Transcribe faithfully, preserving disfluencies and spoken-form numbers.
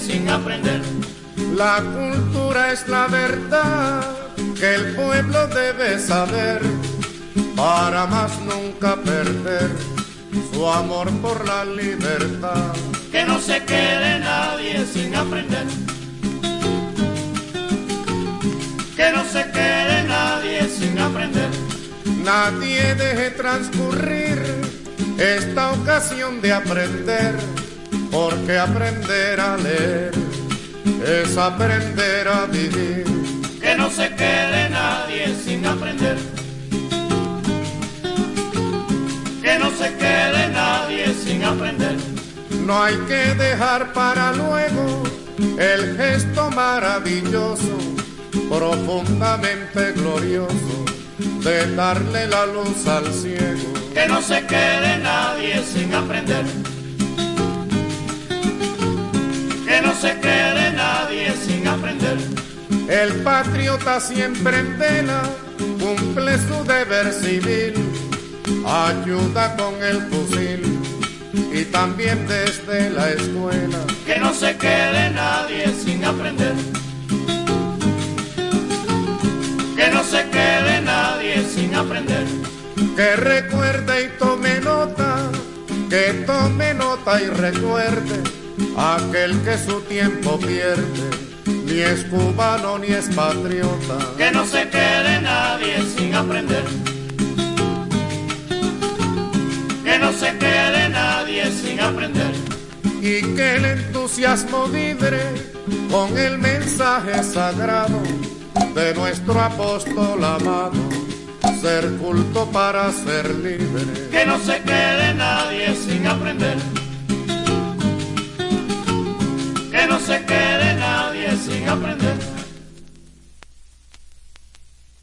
sin aprender. La cultura es la verdad que el pueblo debe saber, para más nunca perder su amor por la libertad. Que no se quede nadie sin aprender. Que no se quede nadie sin aprender. Nadie deje transcurrir esta ocasión de aprender, porque aprender a leer es aprender a vivir. Que no se quede nadie sin aprender. Que no se quede nadie sin aprender. No hay que dejar para luego el gesto maravilloso, profundamente glorioso, de darle la luz al ciego. Que no se quede nadie sin aprender. Que no se quede nadie sin aprender. El patriota siempre en vela cumple su deber civil, ayuda con el fusil y también desde la escuela. Que no se quede nadie sin aprender. Que no se quede nadie sin aprender. Que recuerde y tome nota, que tome nota y recuerde, aquel que su tiempo pierde, ni es cubano ni es patriota. Que no se quede nadie sin aprender. Que no se quede nadie sin aprender. Y que el entusiasmo vibre con el mensaje sagrado de nuestro apóstol amado, ser culto para ser libre. Que no se quede nadie sin aprender.